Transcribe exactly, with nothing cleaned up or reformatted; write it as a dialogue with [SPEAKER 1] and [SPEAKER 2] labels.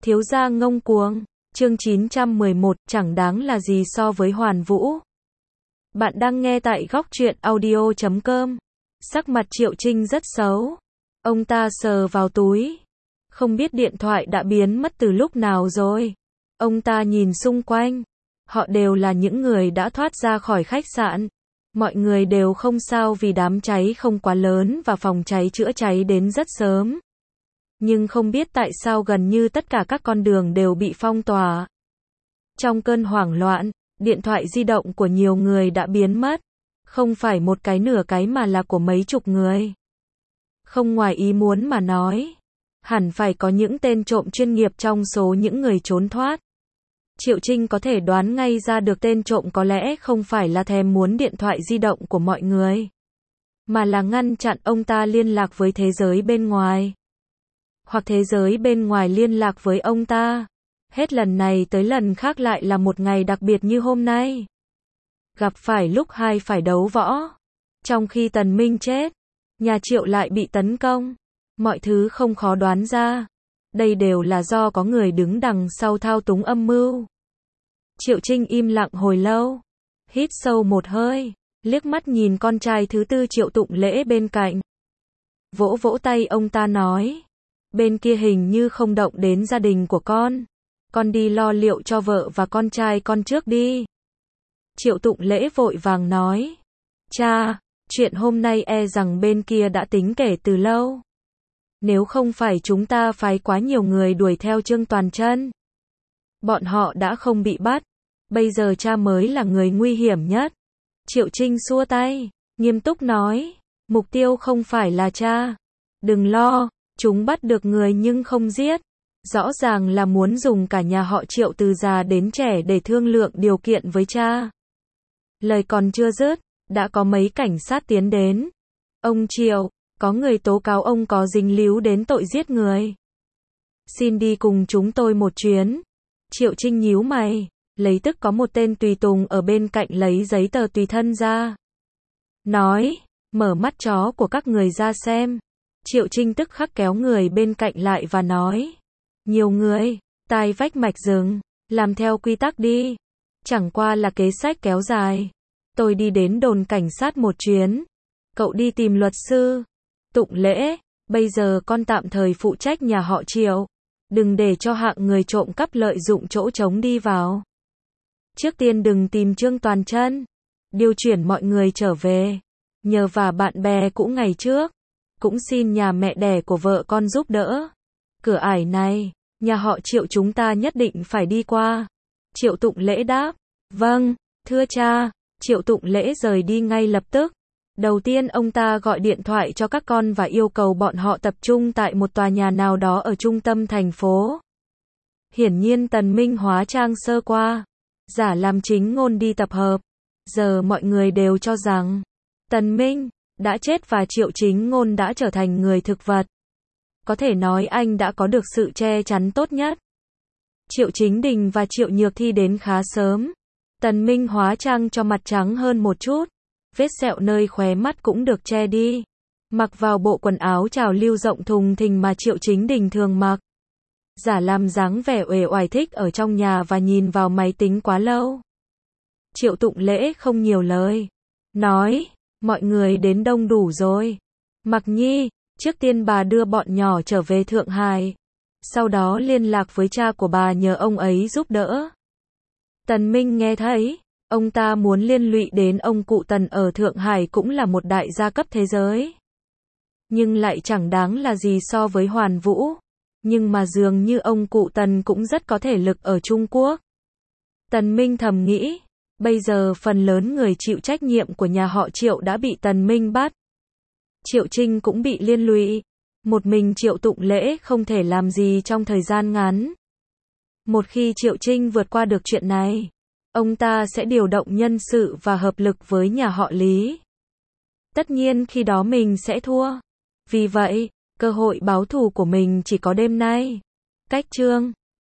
[SPEAKER 1] Thiếu gia ngông cuồng, chương chín trăm mười một, chẳng đáng là gì so với Hoàn Vũ. Bạn đang nghe tại góc truyện audio chấm com. Sắc mặt Triệu Trinh rất xấu. Ông ta sờ vào túi. Không biết điện thoại đã biến mất từ lúc nào rồi. Ông ta nhìn xung quanh. Họ đều là những người đã thoát ra khỏi khách sạn. Mọi người đều không sao vì đám cháy không quá lớn và phòng cháy chữa cháy đến rất sớm. Nhưng không biết tại sao gần như tất cả các con đường đều bị phong tỏa. Trong cơn hoảng loạn, điện thoại di động của nhiều người đã biến mất. Không phải một cái nửa cái mà là của mấy chục người. Không ngoài ý muốn mà nói. Hẳn phải có những tên trộm chuyên nghiệp trong số những người trốn thoát. Triệu Trinh có thể đoán ngay ra được tên trộm có lẽ không phải là thèm muốn điện thoại di động của mọi người. Mà là ngăn chặn ông ta liên lạc với thế giới bên ngoài. Hoặc thế giới bên ngoài liên lạc với ông ta. Hết lần này tới lần khác lại là một ngày đặc biệt như hôm nay. Gặp phải lúc hai phải đấu võ. Trong khi Tần Minh chết, nhà Triệu lại bị tấn công. Mọi thứ không khó đoán ra. Đây đều là do có người đứng đằng sau thao túng âm mưu. Triệu Trinh im lặng hồi lâu. Hít sâu một hơi, liếc mắt nhìn con trai thứ tư Triệu Tụng Lễ bên cạnh. Vỗ vỗ tay ông ta nói. Bên kia hình như không động đến gia đình của con. Con đi lo liệu cho vợ và con trai con trước đi. Triệu Tụng Lễ vội vàng nói. Cha, chuyện hôm nay e rằng bên kia đã tính kể từ lâu. Nếu không phải chúng ta phái quá nhiều người đuổi theo Trương Toàn Chân, bọn họ đã không bị bắt. Bây giờ cha mới là người nguy hiểm nhất. Triệu Trinh xua tay, nghiêm túc nói. Mục tiêu không phải là cha. Đừng lo. Chúng bắt được người nhưng không giết. Rõ ràng là muốn dùng cả nhà họ Triệu từ già đến trẻ để thương lượng điều kiện với cha. Lời còn chưa dứt, đã có mấy cảnh sát tiến đến. Ông Triệu, có người tố cáo ông có dính líu đến tội giết người. Xin đi cùng chúng tôi một chuyến. Triệu Trinh nhíu mày, lấy tức có một tên tùy tùng ở bên cạnh lấy giấy tờ tùy thân ra. Nói, mở mắt chó của các người ra xem. Triệu Trinh tức khắc kéo người bên cạnh lại và nói. Nhiều người, tai vách mạch rừng, làm theo quy tắc đi. Chẳng qua là kế sách kéo dài. Tôi đi đến đồn cảnh sát một chuyến. Cậu đi tìm luật sư. Tụng Lễ, bây giờ con tạm thời phụ trách nhà họ Triệu. Đừng để cho hạng người trộm cắp lợi dụng chỗ trống đi vào. Trước tiên đừng tìm Trương Toàn Chân. Điều chuyển mọi người trở về. Nhờ vả bạn bè cũ ngày trước. Cũng xin nhà mẹ đẻ của vợ con giúp đỡ. Cửa ải này, nhà họ Triệu chúng ta nhất định phải đi qua. Triệu Tụng Lễ đáp. Vâng, thưa cha. Triệu Tụng Lễ rời đi ngay lập tức. Đầu tiên ông ta gọi điện thoại cho các con và yêu cầu bọn họ tập trung tại một tòa nhà nào đó ở trung tâm thành phố. Hiển nhiên Tần Minh hóa trang sơ qua. Giả làm chính ngôn đi tập hợp. Giờ mọi người đều cho rằng Tần Minh đã chết và Triệu Chính Ngôn đã trở thành người thực vật. Có thể nói anh đã có được sự che chắn tốt nhất. Triệu Chính Đình và Triệu Nhược Thi đến khá sớm. Tần Minh hóa trang cho mặt trắng hơn một chút. Vết sẹo nơi khóe mắt cũng được che đi. Mặc vào bộ quần áo trào lưu rộng thùng thình mà Triệu Chính Đình thường mặc. Giả làm dáng vẻ uể oải thích ở trong nhà và nhìn vào máy tính quá lâu. Triệu Tụng Lễ không nhiều lời. Nói. Mọi người đến đông đủ rồi. Mặc Nhi, trước tiên bà đưa bọn nhỏ trở về Thượng Hải. Sau đó liên lạc với cha của bà nhờ ông ấy giúp đỡ. Tần Minh nghe thấy, ông ta muốn liên lụy đến ông cụ Tần ở Thượng Hải cũng là một đại gia cấp thế giới. Nhưng lại chẳng đáng là gì so với Hoàn Vũ. Nhưng mà dường như ông cụ Tần cũng rất có thể lực ở Trung Quốc. Tần Minh thầm nghĩ. Bây giờ phần lớn người chịu trách nhiệm của nhà họ Triệu đã bị Tần Minh bắt. Triệu Trinh cũng bị liên lụy. Một mình Triệu Tụng Lễ không thể làm gì trong thời gian ngắn. Một khi Triệu Trinh vượt qua được chuyện này, ông ta sẽ điều động nhân sự và hợp lực với nhà họ Lý. Tất nhiên khi đó mình sẽ thua. Vì vậy, cơ hội báo thù của mình chỉ có đêm nay. Cách chương